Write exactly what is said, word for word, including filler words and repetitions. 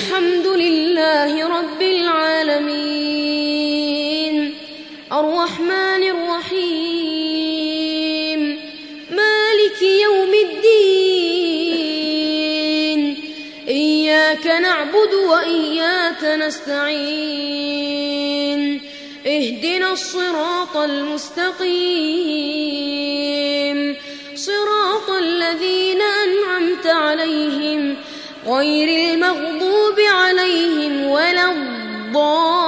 الحمد لله رب العالمين الرحمن الرحيم مالك يوم الدين إياك نعبد وإياك نستعين اهدنا الصراط المستقيم صراط الذين أنعمت عليهم غير المغضوب عليهم ولا الضالين